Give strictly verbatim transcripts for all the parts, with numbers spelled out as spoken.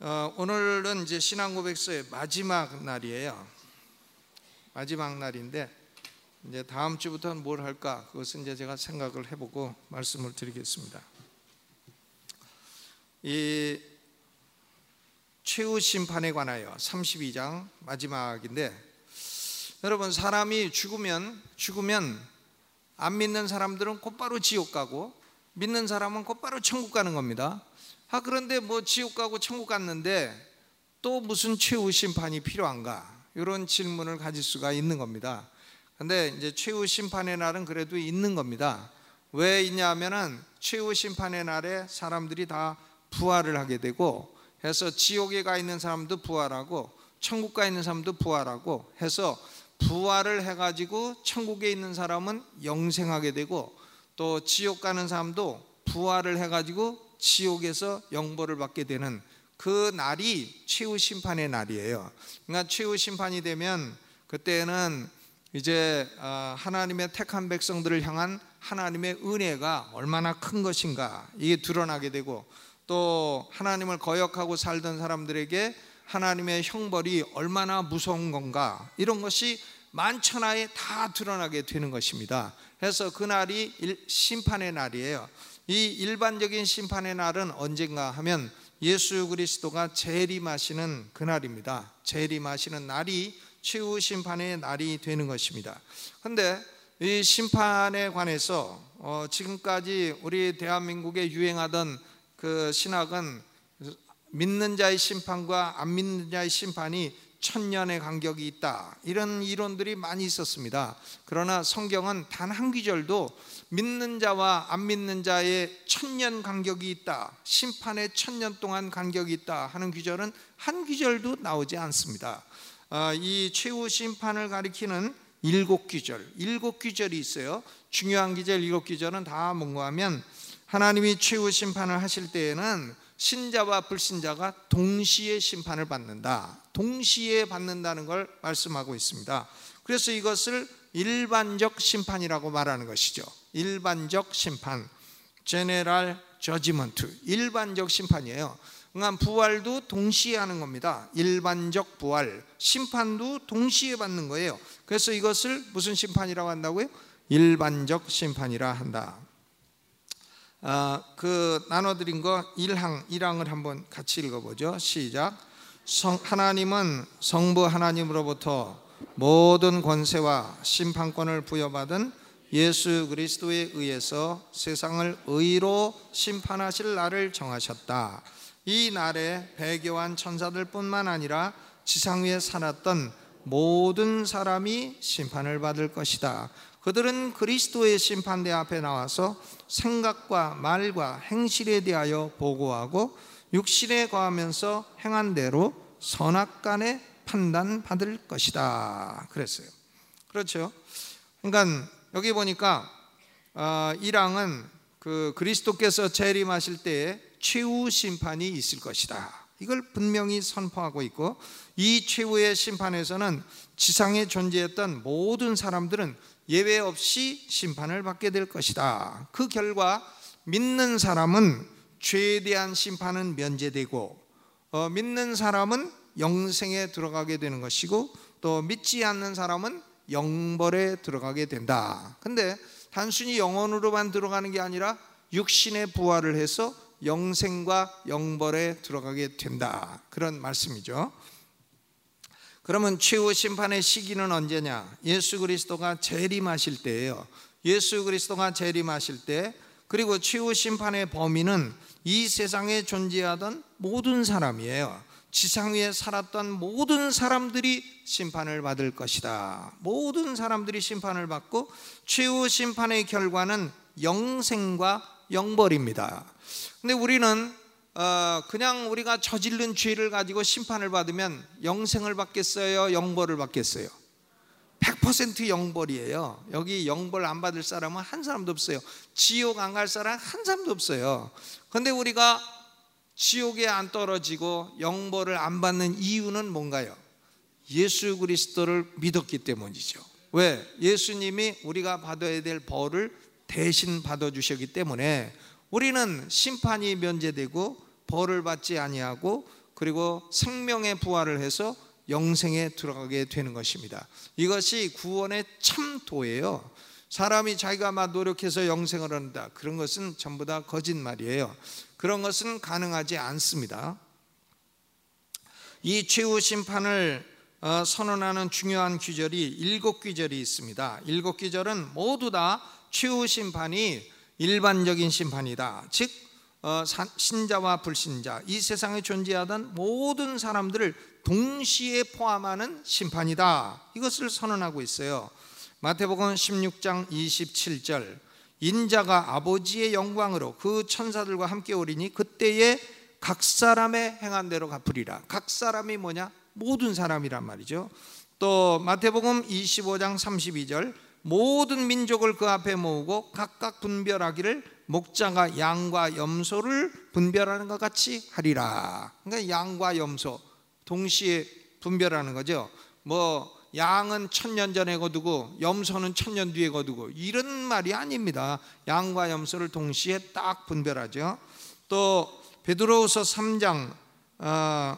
어, 오늘은 이제 신앙고백서의 마지막 날이에요. 마지막 날인데 이제 다음 주부터는 뭘 할까? 그것은 이제 제가 생각을 해보고 말씀을 드리겠습니다. 이 최후 심판에 관하여 삼십이 장 마지막인데, 여러분, 사람이 죽으면 죽으면 안 믿는 사람들은 곧바로 지옥 가고 믿는 사람은 곧바로 천국 가는 겁니다. 아, 그런데 뭐 지옥 가고 천국 갔는데 또 무슨 최후 심판이 필요한가? 이런 질문을 가질 수가 있는 겁니다. 근데 이제 최후 심판의 날은 그래도 있는 겁니다. 왜 있냐면은 최후 심판의 날에 사람들이 다 부활을 하게 되고 해서 지옥에 가 있는 사람도 부활하고 천국 가 있는 사람도 부활하고 해서 부활을 해가지고 천국에 있는 사람은 영생하게 되고 또 지옥 가는 사람도 부활을 해가지고 지옥에서 영벌을 받게 되는 그 날이 최후 심판의 날이에요. 그러니까 최후 심판이 되면 그때는 이제 하나님의 택한 백성들을 향한 하나님의 은혜가 얼마나 큰 것인가 이게 드러나게 되고, 또 하나님을 거역하고 살던 사람들에게 하나님의 형벌이 얼마나 무서운 건가, 이런 것이 만천하에 다 드러나게 되는 것입니다. 그래서 그날이 심판의 날이에요. 이 일반적인 심판의 날은 언젠가 하면 예수 그리스도가 재림하시는 그날입니다. 재림하시는 날이 최후 심판의 날이 되는 것입니다. 그런데 이 심판에 관해서 어 지금까지 우리 대한민국에 유행하던 그 신학은 믿는 자의 심판과 안 믿는 자의 심판이 천년의 간격이 있다, 이런 이론들이 많이 있었습니다. 그러나 성경은 단 한 구절도 믿는 자와 안 믿는 자의 천년 간격이 있다, 심판의 천년 동안 간격이 있다 하는 구절은 한 구절도 나오지 않습니다. 이 최후 심판을 가리키는 일곱 구절, 일곱 구절이 있어요. 중요한 구절 일곱 구절은 다 뭔가 하면 하나님이 최후 심판을 하실 때에는 신자와 불신자가 동시에 심판을 받는다, 동시에 받는다는 걸 말씀하고 있습니다. 그래서 이것을 일반적 심판이라고 말하는 것이죠. 일반적 심판, General Judgment, 일반적 심판이에요. 그러니까 부활도 동시에 하는 겁니다. 일반적 부활, 심판도 동시에 받는 거예요. 그래서 이것을 무슨 심판이라고 한다고요? 일반적 심판이라 한다. 아, 그 나눠드린 거 일 항, 일 항을 한번 같이 읽어보죠. 시작. 성, 하나님은 성부 하나님으로부터 모든 권세와 심판권을 부여받은 예수 그리스도에 의해서 세상을 의로 심판하실 날을 정하셨다. 이 날에 배교한 천사들 뿐만 아니라 지상 위에 살았던 모든 사람이 심판을 받을 것이다. 그들은 그리스도의 심판대 앞에 나와서 생각과 말과 행실에 대하여 보고하고 육신에 거하면서 행한 대로 선악간에 판단받을 것이다 그랬어요. 그렇죠. 그러니까 여기 보니까 일 항은 그 그리스도께서 재림하실 때에 최후 심판이 있을 것이다, 이걸 분명히 선포하고 있고, 이 최후의 심판에서는 지상에 존재했던 모든 사람들은 예외 없이 심판을 받게 될 것이다. 그 결과 믿는 사람은 죄에 대한 심판은 면제되고 어, 믿는 사람은 영생에 들어가게 되는 것이고, 또 믿지 않는 사람은 영벌에 들어가게 된다. 근데 단순히 영혼으로만 들어가는 게 아니라 육신의 부활을 해서 영생과 영벌에 들어가게 된다, 그런 말씀이죠. 그러면 최후 심판의 시기는 언제냐? 예수 그리스도가 재림하실 때예요. 예수 그리스도가 재림하실 때, 그리고 최후 심판의 범위는 이 세상에 존재하던 모든 사람이에요. 지상 위에 살았던 모든 사람들이 심판을 받을 것이다. 모든 사람들이 심판을 받고 최후 심판의 결과는 영생과 영벌입니다. 근데 우리는 어, 그냥 우리가 저지른 죄를 가지고 심판을 받으면 영생을 받겠어요? 영벌을 받겠어요? 백 퍼센트 영벌이에요. 여기 영벌 안 받을 사람은 한 사람도 없어요. 지옥 안 갈 사람 한 사람도 없어요. 그런데 우리가 지옥에 안 떨어지고 영벌을 안 받는 이유는 뭔가요? 예수 그리스도를 믿었기 때문이죠. 왜? 예수님이 우리가 받아야 될 벌을 대신 받아주셨기 때문에 우리는 심판이 면제되고 벌을 받지 아니하고 그리고 생명의 부활을 해서 영생에 들어가게 되는 것입니다. 이것이 구원의 참도예요. 사람이 자기가 막 노력해서 영생을 얻는다, 그런 것은 전부 다 거짓말이에요. 그런 것은 가능하지 않습니다. 이 최후 심판을 선언하는 중요한 규절이 일곱 규절이 있습니다. 일곱 규절은 모두 다 최후 심판이 일반적인 심판이다, 즉 신자와 불신자, 이 세상에 존재하던 모든 사람들을 동시에 포함하는 심판이다, 이것을 선언하고 있어요. 마태복음 십육 장 이십칠 절, 인자가 아버지의 영광으로 그 천사들과 함께 오리니 그때에 각 사람의 행한 대로 갚으리라. 각 사람이 뭐냐? 모든 사람이란 말이죠. 또 마태복음 이십오 장 삼십이 절, 모든 민족을 그 앞에 모으고 각각 분별하기를 목자가 양과 염소를 분별하는 것 같이 하리라. 그러니까 양과 염소 동시에 분별하는 거죠. 뭐 양은 천년 전에 거두고 염소는 천년 뒤에 거두고 이런 말이 아닙니다. 양과 염소를 동시에 딱 분별하죠. 또 베드로후서 삼 장 어,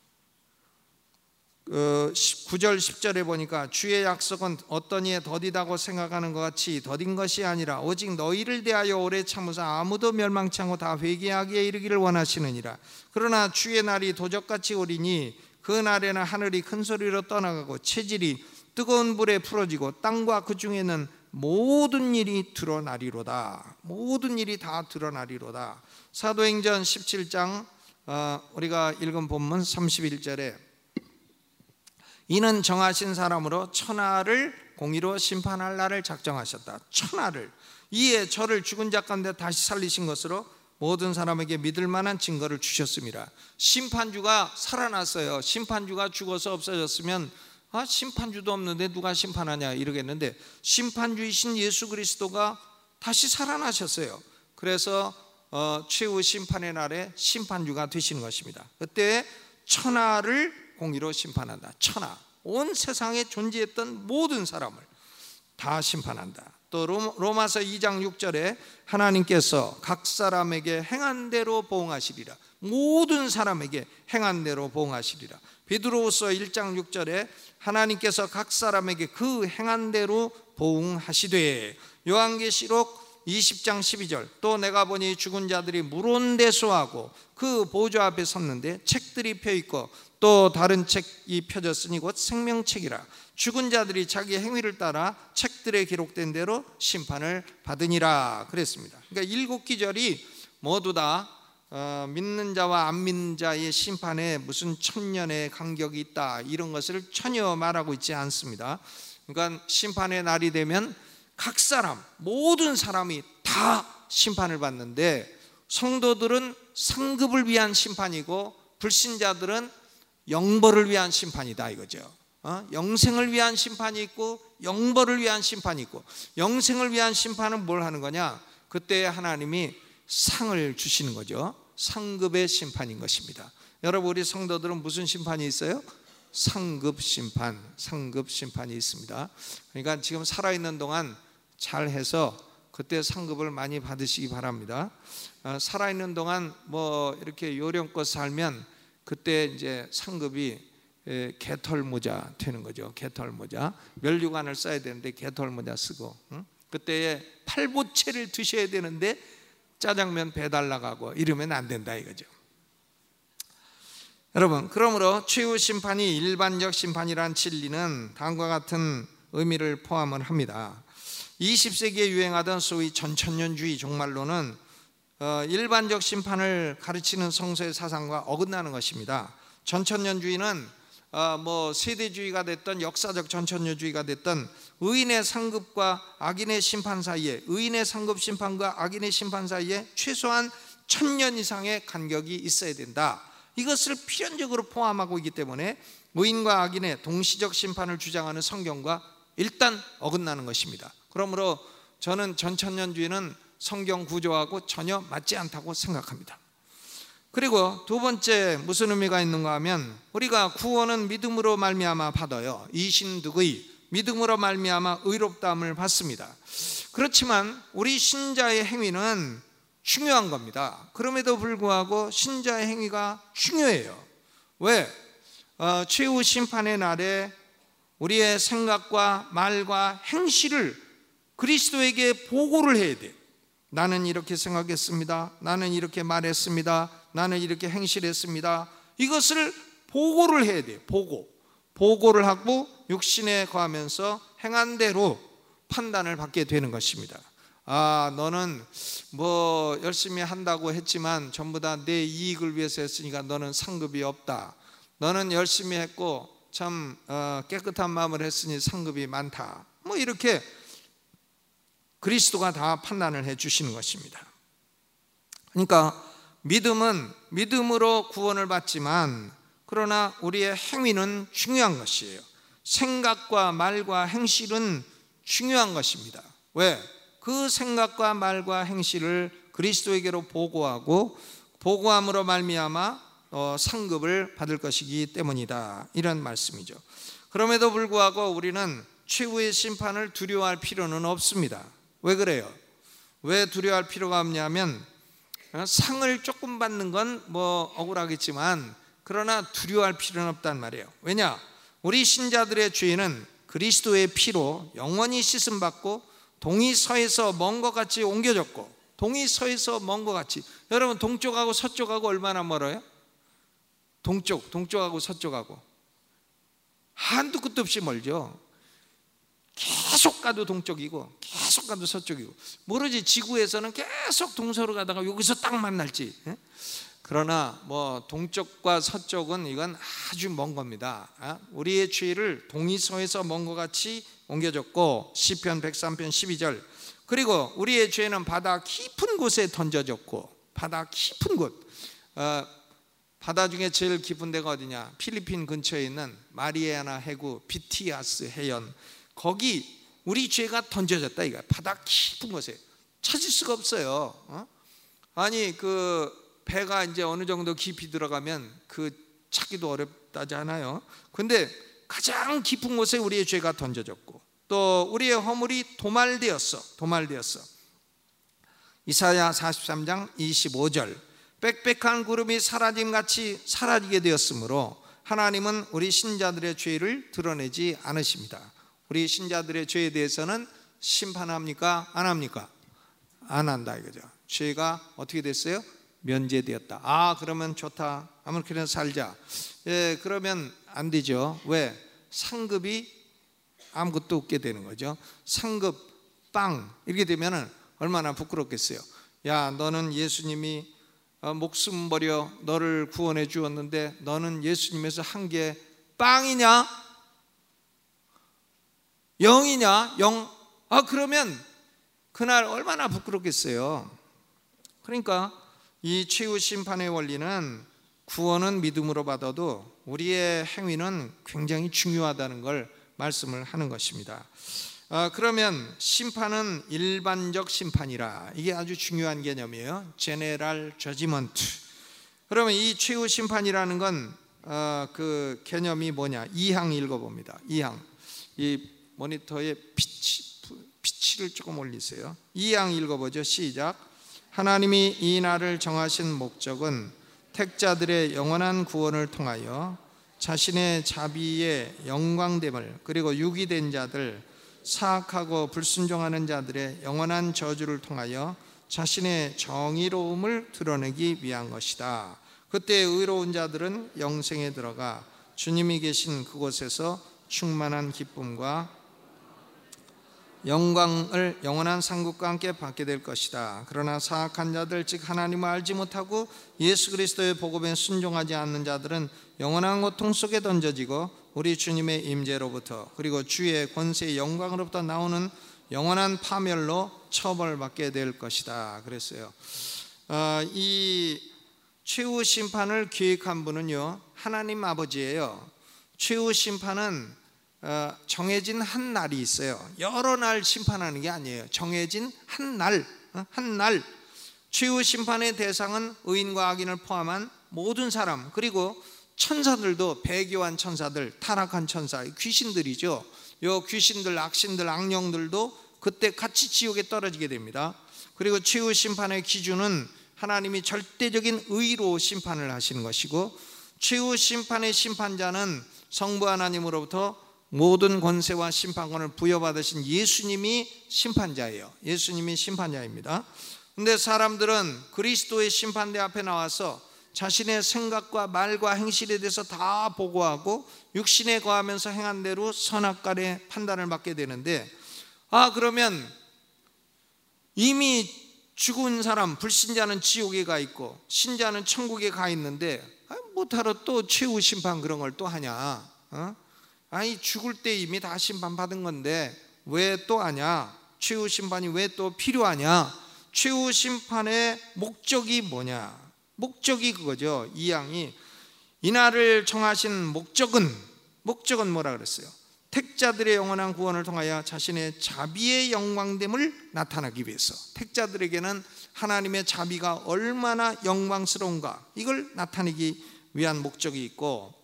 어, 구 절 십 절에 보니까 주의 약속은 어떤 이에 더디다고 생각하는 것 같이 더딘 것이 아니라 오직 너희를 대하여 오래 참으사 아무도 멸망치 않고 다 회개하기에 이르기를 원하시느니라. 그러나 주의 날이 도적같이 오리니 그 날에는 하늘이 큰 소리로 떠나가고 체질이 뜨거운 불에 풀어지고 땅과 그 중에 있는 모든 일이 드러나리로다. 모든 일이 다 드러나리로다. 사도행전 십칠 장 어, 우리가 읽은 본문 삼십일 절에 이는 정하신 사람으로 천하를 공의로 심판할 날을 작정하셨다. 천하를, 이에 저를 죽은 자 가운데 다시 살리신 것으로 모든 사람에게 믿을 만한 증거를 주셨습니다. 심판주가 살아났어요. 심판주가 죽어서 없어졌으면 아, 심판주도 없는데 누가 심판하냐 이러겠는데, 심판주이신 예수 그리스도가 다시 살아나셨어요. 그래서 어, 최후 심판의 날에 심판주가 되시는 것입니다. 그때 천하를 공의로 심판한다. 천하, 온 세상에 존재했던 모든 사람을 다 심판한다. 또 로마서 이 장 육 절에 하나님께서 각 사람에게 행한 대로 보응하시리라. 모든 사람에게 행한 대로 보응하시리라. 베드로후서 일 장 육 절에 하나님께서 각 사람에게 그 행한 대로 보응하시되, 요한계시록 이십 장 십이 절, 또 내가 보니 죽은 자들이 물온대소하고 그 보좌 앞에 섰는데 책들이 펴있고 또 다른 책이 펴졌으니 곧 생명책이라. 죽은 자들이 자기 행위를 따라 책들에 기록된 대로 심판을 받으니라 그랬습니다. 그러니까 일곱 기절이 모두 다 어, 믿는 자와 안 믿는 자의 심판에 무슨 천년의 간격이 있다, 이런 것을 전혀 말하고 있지 않습니다. 그러니까 심판의 날이 되면 각 사람, 모든 사람이 다 심판을 받는데, 성도들은 상급을 위한 심판이고 불신자들은 영벌을 위한 심판이다 이거죠. 어? 영생을 위한 심판이 있고 영벌을 위한 심판이 있고, 영생을 위한 심판은 뭘 하는 거냐? 그때 하나님이 상을 주시는 거죠. 상급의 심판인 것입니다. 여러분, 우리 성도들은 무슨 심판이 있어요? 상급 심판, 상급 심판이 있습니다. 그러니까 지금 살아있는 동안 잘해서 그때 상급을 많이 받으시기 바랍니다. 어, 살아있는 동안 뭐 이렇게 요령껏 살면 그때 이제 상급이 에, 개털모자 되는 거죠. 개털모자, 면류관을 써야 되는데 개털모자 쓰고, 응? 그때 팔보채를 드셔야 되는데 짜장면 배달 나가고 이러면 안 된다 이거죠. 여러분, 그러므로 최후 심판이 일반적 심판이란 진리는 다음과 같은 의미를 포함을 합니다. 이십 세기에 유행하던 소위 전천년주의 종말론은 어, 일반적 심판을 가르치는 성서의 사상과 어긋나는 것입니다. 전천년주의는 어, 뭐 세대주의가 됐던 역사적 전천년주의가 됐던 의인의 상급과 악인의 심판 사이에, 의인의 상급 심판과 악인의 심판 사이에 최소한 천년 이상의 간격이 있어야 된다, 이것을 필연적으로 포함하고 있기 때문에 의인과 악인의 동시적 심판을 주장하는 성경과 일단 어긋나는 것입니다. 그러므로 저는 전천년주의는 성경 구조하고 전혀 맞지 않다고 생각합니다. 그리고 두 번째 무슨 의미가 있는가 하면, 우리가 구원은 믿음으로 말미암아 받아요. 이신득의, 믿음으로 말미암아 의롭다함을 받습니다. 그렇지만 우리 신자의 행위는 중요한 겁니다. 그럼에도 불구하고 신자의 행위가 중요해요. 왜? 어, 최후 심판의 날에 우리의 생각과 말과 행실을 그리스도에게 보고를 해야 돼. 나는 이렇게 생각했습니다. 나는 이렇게 말했습니다. 나는 이렇게 행실했습니다. 이것을 보고를 해야 돼. 보고. 보고를 하고 육신에 거하면서 행한 대로 판단을 받게 되는 것입니다. 아, 너는 뭐 열심히 한다고 했지만 전부 다 내 이익을 위해서 했으니까 너는 상급이 없다. 너는 열심히 했고 참 어, 깨끗한 마음을 했으니 상급이 많다. 뭐 이렇게 그리스도가 다 판단을 해 주시는 것입니다. 그러니까 믿음은 믿음으로 구원을 받지만 그러나 우리의 행위는 중요한 것이에요. 생각과 말과 행실은 중요한 것입니다. 왜? 그 생각과 말과 행실을 그리스도에게로 보고하고 보고함으로 말미암아 어, 상급을 받을 것이기 때문이다. 이런 말씀이죠. 그럼에도 불구하고 우리는 최후의 심판을 두려워할 필요는 없습니다. 왜 그래요? 왜 두려워할 필요가 없냐면 상을 조금 받는 건 뭐 억울하겠지만 그러나 두려워할 필요는 없단 말이에요. 왜냐? 우리 신자들의 죄는 그리스도의 피로 영원히 씻음받고 동이 서에서 먼 것 같이 옮겨졌고, 동이 서에서 먼 것 같이, 여러분 동쪽하고 서쪽하고 얼마나 멀어요? 동쪽, 동쪽하고 서쪽하고 한두 끝도 없이 멀죠. 계속 가도 동쪽이고 계속 가도 서쪽이고, 모르지 지구에서는 계속 동서로 가다가 여기서 딱 만날지. 그러나 뭐 동쪽과 서쪽은 이건 아주 먼 겁니다. 우리의 죄를 동이서에서 먼 것 같이 옮겨졌고, 시편 백삼 편 십이 절, 그리고 우리의 죄는 바다 깊은 곳에 던져졌고, 바다 깊은 곳, 어, 바다 중에 제일 깊은 데가 어디냐? 필리핀 근처에 있는 마리아나 해구 비티아스 해연, 거기 우리 죄가 던져졌다 이거야. 바다 깊은 곳에 찾을 수가 없어요. 어? 아니 그 배가 이제 어느 정도 깊이 들어가면 그 찾기도 어렵다지 않아요? 근데 가장 깊은 곳에 우리의 죄가 던져졌고, 또 우리의 허물이 도말되었어. 도말되었어. 이사야 사십삼 장 이십오 절, 빽빽한 구름이 사라짐같이 사라지게 되었으므로 하나님은 우리 신자들의 죄를 드러내지 않으십니다. 우리 신자들의 죄에 대해서는 심판합니까? 안 합니까? 안 한다 이거죠. 죄가 어떻게 됐어요? 면제되었다. 아, 그러면 좋다. 아무렇게나 살자. 예, 그러면 안 되죠. 왜? 상급이 아무것도 없게 되는 거죠. 상급 빵 이렇게 되면은 얼마나 부끄럽겠어요. 야, 너는 예수님이 목숨 버려 너를 구원해 주었는데 너는 예수님에서 한 게 빵이냐? 영이냐? 영? 아, 그러면 그날 얼마나 부끄럽겠어요. 그러니까 이 최후 심판의 원리는 구원은 믿음으로 받아도 우리의 행위는 굉장히 중요하다는 걸 말씀을 하는 것입니다. 아, 그러면 심판은 일반적 심판이라, 이게 아주 중요한 개념이에요. General Judgment. 그러면 이 최후 심판이라는 건 어, 그 개념이 뭐냐? 이 항 읽어봅니다. 이 항. 이 모니터에 피치, 피치를 조금 올리세요. 이 항 읽어보죠. 시작. 하나님이 이 날을 정하신 목적은 택자들의 영원한 구원을 통하여 자신의 자비의 영광됨을, 그리고 유기된 자들, 사악하고 불순종하는 자들의 영원한 저주를 통하여 자신의 정의로움을 드러내기 위한 것이다. 그때 의로운 자들은 영생에 들어가 주님이 계신 그곳에서 충만한 기쁨과 영광을 영원한 상급과 함께 받게 될 것이다. 그러나 사악한 자들, 즉 하나님을 알지 못하고 예수 그리스도의 복음에 순종하지 않는 자들은 영원한 고통 속에 던져지고 우리 주님의 임재로부터, 그리고 주의 권세의 영광으로부터 나오는 영원한 파멸로 처벌받게 될 것이다. 그랬어요. 어, 이 최후 심판을 계획한 분은요, 하나님 아버지예요. 최후 심판은 어, 정해진 한 날이 있어요. 여러 날 심판하는 게 아니에요. 정해진 한 날, 어? 한 날. 최후 심판의 대상은 의인과 악인을 포함한 모든 사람, 그리고 천사들도, 배교한 천사들, 타락한 천사, 귀신들이죠. 요 귀신들, 악신들, 악령들도 그때 같이 지옥에 떨어지게 됩니다. 그리고 최후 심판의 기준은 하나님이 절대적인 의로 심판을 하시는 것이고, 최후 심판의 심판자는 성부 하나님으로부터 모든 권세와 심판권을 부여받으신 예수님이 심판자예요. 예수님이 심판자입니다. 근데 사람들은 그리스도의 심판대 앞에 나와서 자신의 생각과 말과 행실에 대해서 다 보고하고 육신에 거하면서 행한 대로 선악간의 판단을 받게 되는데, 아 그러면 이미 죽은 사람 불신자는 지옥에 가 있고 신자는 천국에 가 있는데 못하러 또 최후 심판 그런 걸 또 하냐? 어? 아니 죽을 때 이미 다 심판받은 건데 왜 또 하냐? 최후 심판이 왜 또 필요하냐? 최후 심판의 목적이 뭐냐? 목적이 그거죠. 이 양이 이날을 정하신 목적은 목적은 뭐라 그랬어요? 택자들의 영원한 구원을 통하여 자신의 자비의 영광됨을 나타나기 위해서, 택자들에게는 하나님의 자비가 얼마나 영광스러운가 이걸 나타내기 위한 목적이 있고,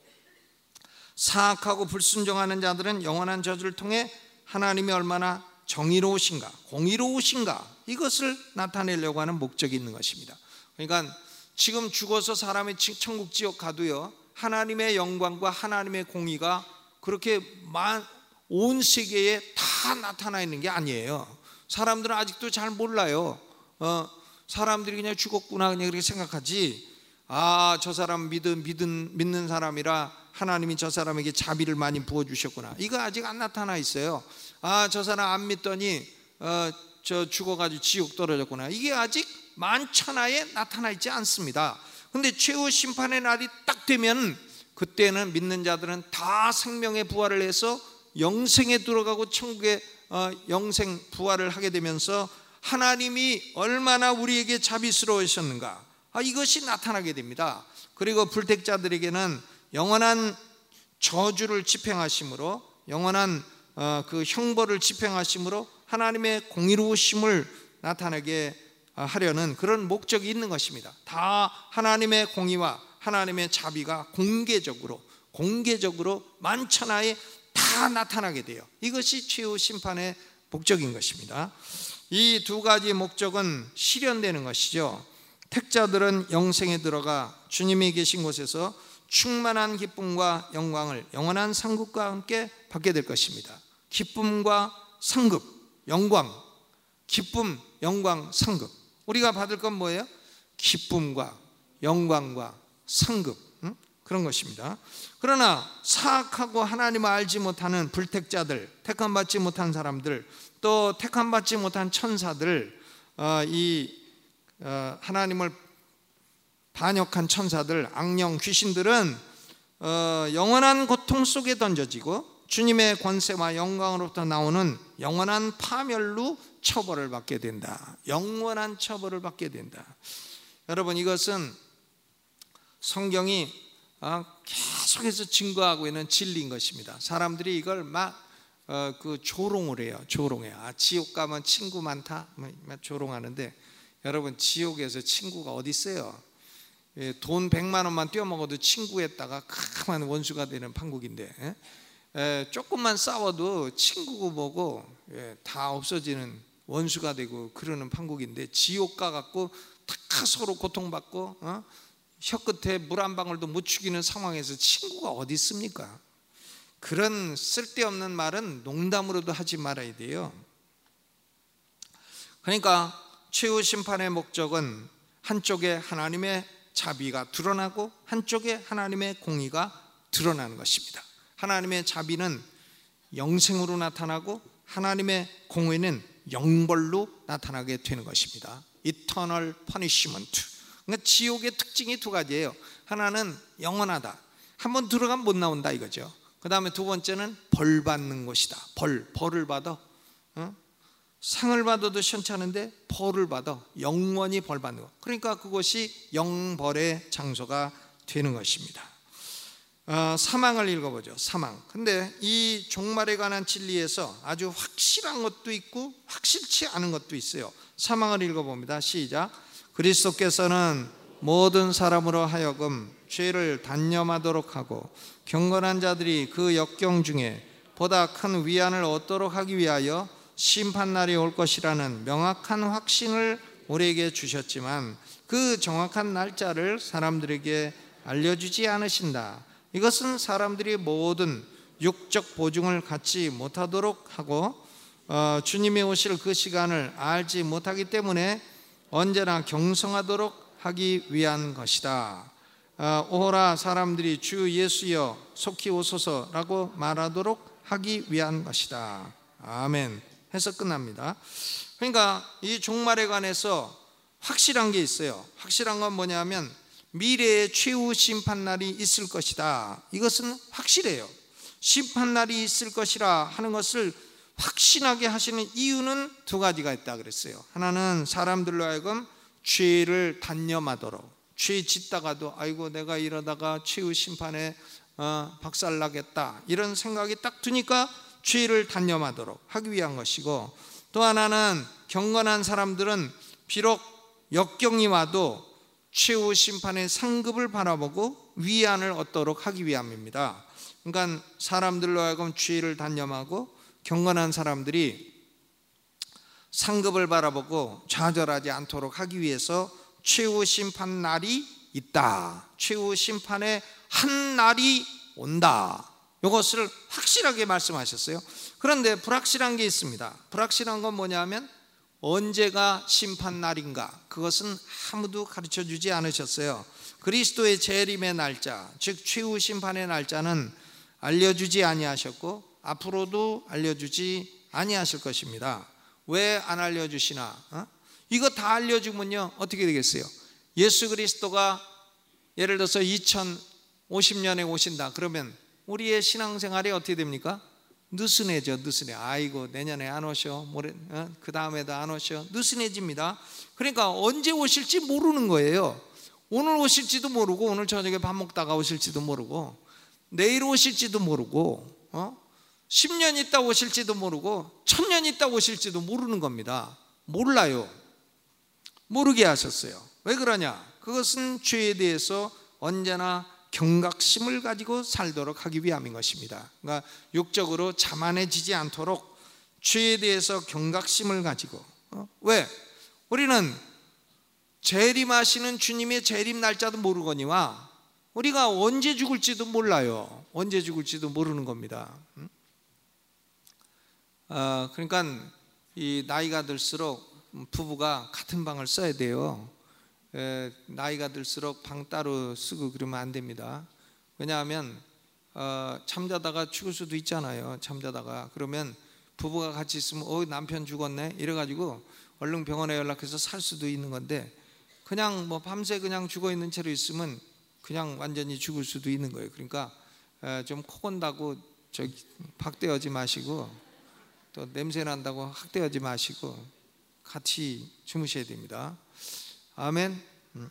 사악하고 불순종하는 자들은 영원한 저주를 통해 하나님이 얼마나 정의로우신가 공의로우신가 이것을 나타내려고 하는 목적이 있는 것입니다. 그러니까 지금 죽어서 사람이 천국 지옥 가도요, 하나님의 영광과 하나님의 공의가 그렇게 온 세계에 다 나타나 있는 게 아니에요. 사람들은 아직도 잘 몰라요. 어, 사람들이 그냥 죽었구나 그냥 그렇게 생각하지, 아 저 사람 믿은, 믿은, 믿는 사람이라 하나님이 저 사람에게 자비를 많이 부어주셨구나 이거 아직 안 나타나 있어요. 아 저 사람 안 믿더니 어, 저 죽어가지고 지옥 떨어졌구나 이게 아직 만천하에 나타나 있지 않습니다. 근데 최후 심판의 날이 딱 되면 그때는 믿는 자들은 다 생명의 부활을 해서 영생에 들어가고 천국의 어, 영생 부활을 하게 되면서 하나님이 얼마나 우리에게 자비스러우셨는가 아, 이것이 나타나게 됩니다. 그리고 불택자들에게는 영원한 저주를 집행하심으로, 영원한 어, 그 형벌을 집행하심으로 하나님의 공의로우심을 나타나게 하려는 그런 목적이 있는 것입니다. 다 하나님의 공의와 하나님의 자비가 공개적으로 공개적으로 만천하에 다 나타나게 돼요. 이것이 최후 심판의 목적인 것입니다. 이 두 가지 목적은 실현되는 것이죠. 택자들은 영생에 들어가 주님이 계신 곳에서 충만한 기쁨과 영광을 영원한 상급과 함께 받게 될 것입니다. 기쁨과 상급, 영광, 기쁨, 영광, 상급. 우리가 받을 건 뭐예요? 기쁨과 영광과 상급, 응? 그런 것입니다. 그러나 사악하고 하나님을 알지 못하는 불택자들, 택함받지 못한 사람들, 또 택함받지 못한 천사들, 어, 이 어, 하나님을 반역한 천사들, 악령, 귀신들은 어, 영원한 고통 속에 던져지고 주님의 권세와 영광으로부터 나오는 영원한 파멸로 처벌을 받게 된다. 영원한 처벌을 받게 된다. 여러분 이것은 성경이 계속해서 증거하고 있는 진리인 것입니다. 사람들이 이걸 막 그 조롱을 해요. 조롱해요. 아, 지옥 가면 친구 많다. 조롱하는데 여러분 지옥에서 친구가 어디 있어요? 돈 백만 원만 떼어먹어도 친구에다가 큰 원수가 되는 판국인데, 에, 조금만 싸워도 친구고 뭐고 예, 다 없어지는 원수가 되고 그러는 판국인데, 지옥 가갖고 다 서로 고통받고 어? 혀끝에 물 한 방울도 못 죽이는 상황에서 친구가 어디 있습니까? 그런 쓸데없는 말은 농담으로도 하지 말아야 돼요. 그러니까 최후 심판의 목적은 한쪽에 하나님의 자비가 드러나고 한쪽에 하나님의 공의가 드러나는 것입니다. 하나님의 자비는 영생으로 나타나고 하나님의 공의는 영벌로 나타나게 되는 것입니다. Eternal punishment. 그러니까 지옥의 특징이 두 가지예요. 하나는 영원하다. 한번 들어가면 못 나온다 이거죠. 그 다음에 두 번째는 벌 받는 곳이다. 벌, 벌을 받아. 어? 상을 받아도 시원찮은데 벌을 받아. 영원히 벌 받는 것. 그러니까 그것이 영벌의 장소가 되는 것입니다. 어, 사망을 읽어보죠. 사망. 근데 이 종말에 관한 진리에서 아주 확실한 것도 있고 확실치 않은 것도 있어요. 사망을 읽어봅니다. 시작. 그리스도께서는 모든 사람으로 하여금 죄를 단념하도록 하고 경건한 자들이 그 역경 중에 보다 큰 위안을 얻도록 하기 위하여 심판날이 올 것이라는 명확한 확신을 우리에게 주셨지만 그 정확한 날짜를 사람들에게 알려주지 않으신다. 이것은 사람들이 모든 육적 보증을 갖지 못하도록 하고 어, 주님이 오실 그 시간을 알지 못하기 때문에 언제나 경성하도록 하기 위한 것이다. 어, 오호라 사람들이 주 예수여 속히 오소서라고 말하도록 하기 위한 것이다. 아멘 해서 끝납니다. 그러니까 이 종말에 관해서 확실한 게 있어요. 확실한 건 뭐냐면 미래의 최후 심판날이 있을 것이다. 이것은 확실해요. 심판날이 있을 것이라 하는 것을 확신하게 하시는 이유는 두 가지가 있다 그랬어요. 하나는 사람들로 하여금 죄를 단념하도록, 죄 짓다가도 아이고 내가 이러다가 최후 심판에 어, 박살나겠다 이런 생각이 딱 드니까 죄를 단념하도록 하기 위한 것이고, 또 하나는 경건한 사람들은 비록 역경이 와도 최후 심판의 상급을 바라보고 위안을 얻도록 하기 위함입니다. 그러니까 사람들로 하여금 죄를 단념하고 경건한 사람들이 상급을 바라보고 좌절하지 않도록 하기 위해서 최후 심판 날이 있다. 최후 심판의 한 날이 온다. 이것을 확실하게 말씀하셨어요. 그런데 불확실한 게 있습니다. 불확실한 건 뭐냐면 언제가 심판 날인가, 그것은 아무도 가르쳐 주지 않으셨어요. 그리스도의 재림의 날짜, 즉 최후 심판의 날짜는 알려주지 아니하셨고 앞으로도 알려주지 아니하실 것입니다. 왜 안 알려주시나? 어? 이거 다 알려주면요 어떻게 되겠어요? 예수 그리스도가 예를 들어서 이천오십 년에 오신다 그러면 우리의 신앙생활이 어떻게 됩니까? 느슨해져. 느슨해. 아이고 내년에 안 오셔, 모레 어? 그 다음에도 안 오셔. 느슨해집니다. 그러니까 언제 오실지 모르는 거예요. 오늘 오실지도 모르고, 오늘 저녁에 밥 먹다가 오실지도 모르고, 내일 오실지도 모르고, 어? 십 년 있다 오실지도 모르고, 천 년 있다 오실지도 모르는 겁니다. 몰라요. 모르게 하셨어요. 왜 그러냐? 그것은 죄에 대해서 언제나 경각심을 가지고 살도록 하기 위함인 것입니다. 그러니까 육적으로 자만해지지 않도록 죄에 대해서 경각심을 가지고, 어? 왜? 우리는 재림하시는 주님의 재림 날짜도 모르거니와 우리가 언제 죽을지도 몰라요. 언제 죽을지도 모르는 겁니다. 어, 그러니까 이 나이가 들수록 부부가 같은 방을 써야 돼요. 에, 나이가 들수록 방 따로 쓰고 그러면 안 됩니다. 왜냐하면 어, 잠자다가 죽을 수도 있잖아요. 잠자다가 그러면 부부가 같이 있으면 어 남편 죽었네 이래가지고 얼른 병원에 연락해서 살 수도 있는 건데, 그냥 뭐 밤새 그냥 죽어 있는 채로 있으면 그냥 완전히 죽을 수도 있는 거예요. 그러니까 에, 좀 코 건다고 저기 박대하지 마시고, 또 냄새 난다고 학대하지 마시고 같이 주무셔야 됩니다. 아멘.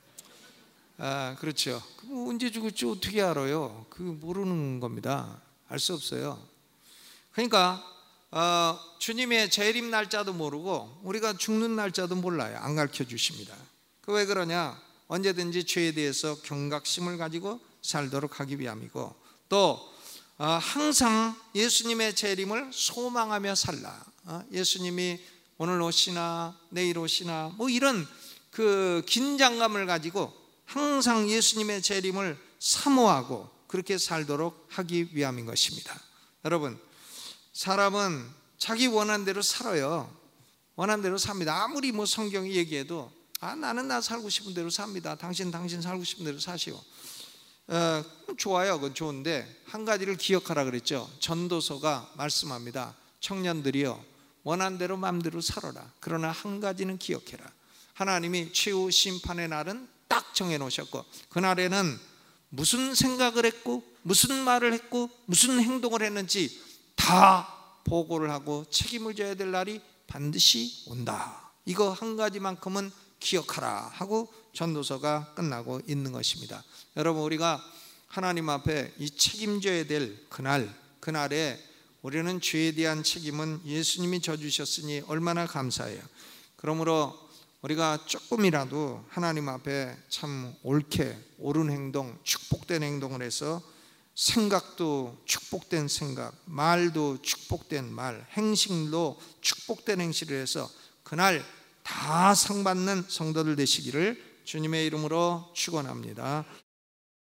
아, 그렇죠. 언제 죽을지 어떻게 알아요? 그 모르는 겁니다. 알 수 없어요. 그러니까 어, 주님의 재림 날짜도 모르고 우리가 죽는 날짜도 몰라요. 안 가르쳐 주십니다. 그 왜 그러냐? 언제든지 죄에 대해서 경각심을 가지고 살도록 하기 위함이고, 또 어, 항상 예수님의 재림을 소망하며 살라. 어, 예수님이 오늘 오시나 내일 오시나 뭐 이런 그 긴장감을 가지고 항상 예수님의 재림을 사모하고 그렇게 살도록 하기 위함인 것입니다. 여러분, 사람은 자기 원하는 대로 살아요. 원하는 대로 삽니다. 아무리 뭐 성경이 얘기해도 아 나는 나 살고 싶은 대로 삽니다. 당신 당신 살고 싶은 대로 사시오. 어, 좋아요. 그건 좋은데 한 가지를 기억하라 그랬죠. 전도서가 말씀합니다. 청년들이여 원하는 대로 마음대로 살아라. 그러나 한 가지는 기억해라. 하나님이 최후 심판의 날은 딱 정해놓으셨고, 그날에는 무슨 생각을 했고 무슨 말을 했고 무슨 행동을 했는지 다 보고를 하고 책임을 져야 될 날이 반드시 온다. 이거 한 가지만큼은 기억하라 하고 전도서가 끝나고 있는 것입니다. 여러분, 우리가 하나님 앞에 이 책임져야 될 그날, 그날에 우리는 죄에 대한 책임은 예수님이 져주셨으니 얼마나 감사해요. 그러므로 우리가 조금이라도 하나님 앞에 참 옳게 옳은 행동, 축복된 행동을 해서 생각도 축복된 생각, 말도 축복된 말, 행실도 축복된 행실을 해서 그날 다 상 받는 성도들 되시기를 주님의 이름으로 축원합니다.